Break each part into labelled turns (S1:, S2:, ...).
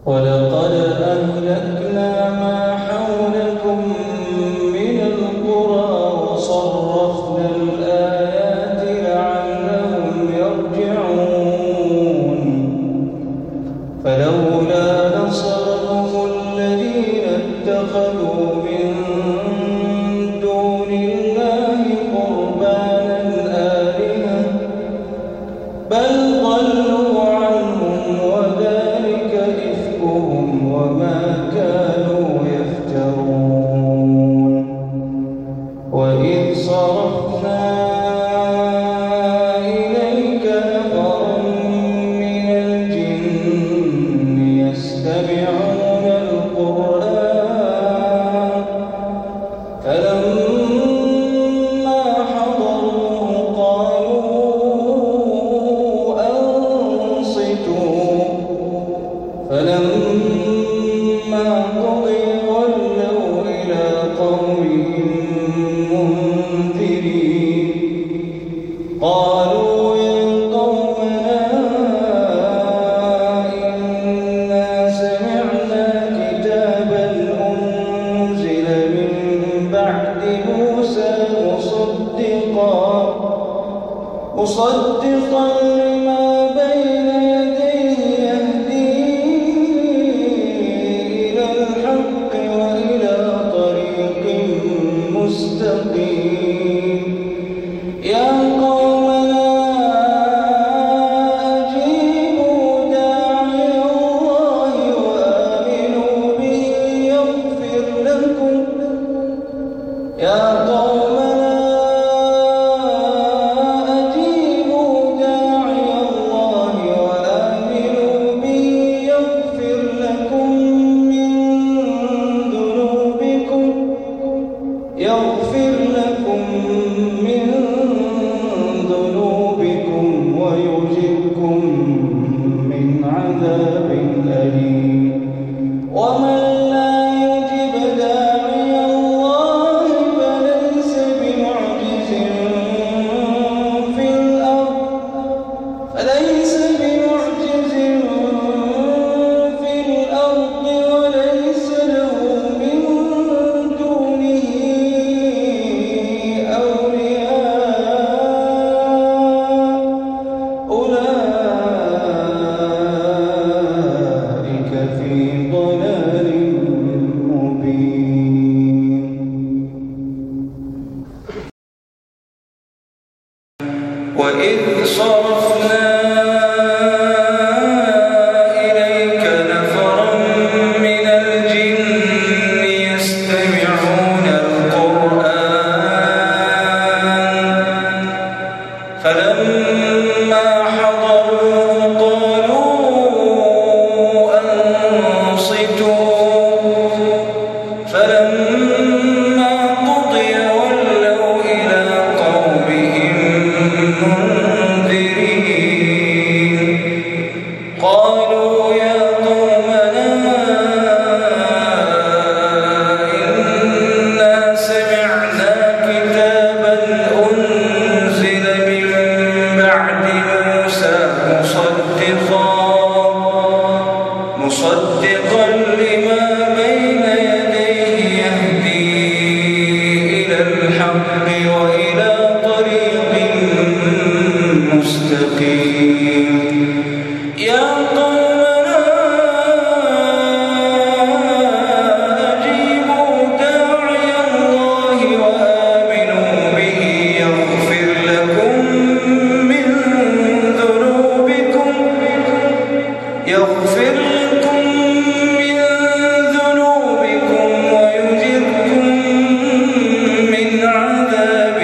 S1: ولقد أهلكنا ما حولكم من القرى وصرفنا الآيات لعلهم يرجعون فلولا نصرهم الذين اتخذوا من دون الله قربانا آلهة بل ضلوا عنهم وذلك إفكهم وما كانوا يفترون وإذ صرفنا إليك نفرا من الجن يستمعون القرآن فلما حضروه قالوا أنصتوا فلما قضي ولوا إلى قومهم منذرين قالوا يا قومنا إنا سمعنا كتابا أنزل من بعد موسى مصدقا لما بين يديه يهدي إلى الحق وإلى طريق مستقيم يا قومنا أجيبوا داعي الله وآمنوا به يغفر لكم يا قومنا أجيبوا داعي الله وآمنوا به يغفر لكم من ذنوبكم ويجركم من عذاب أليم ومن لا يجب داعي الله فليس بمعجز في الأرض وليس له من دونه أولياء أولئك في ضلال مبين وإذ صرفنا إليك نفرا من الجن يستمعون القرآن فلما حضروه قالوا أنصتوا فلما قضي ولوا إلى قومهم منذرين قالوا يا قومنا إنا سمعنا كتابا أنزل من بعد موسى مصدقا لما بين يديه يهدي إلى الحق وإلى طريق مستقيم يا قومنا أجيبوا داعي الله وآمنوا به يغفر لكم من ذنوبكم ويجركم من عذاب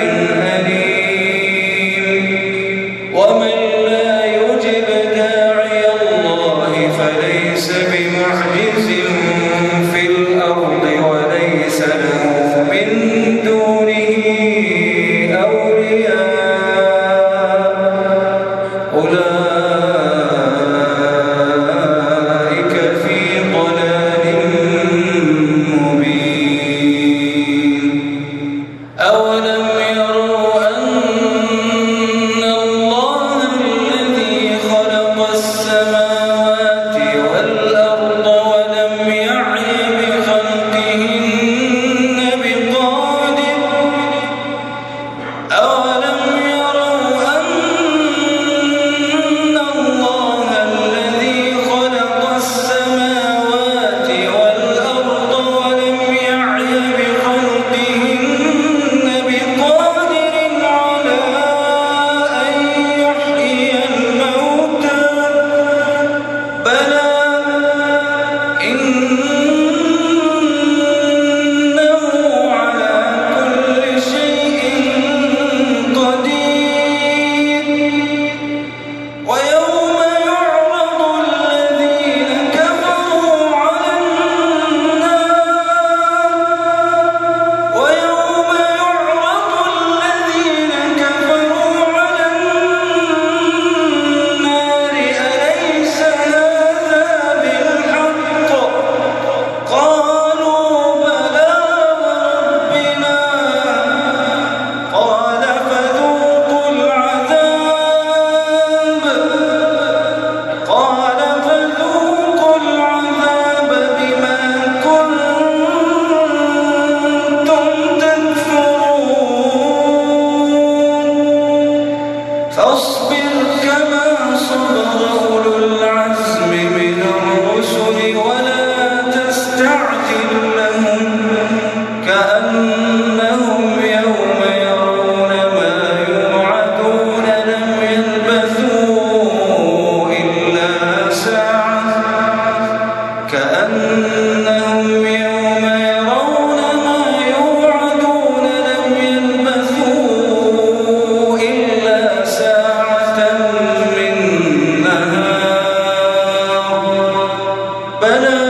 S1: أليم ومن لا يجب داعي الله فليس بمعجز في الأرض وليس له من دونه أولياء أولئك في ضلال مبين أولم يروا أن الله الذي خلق السماوات والأرض بلى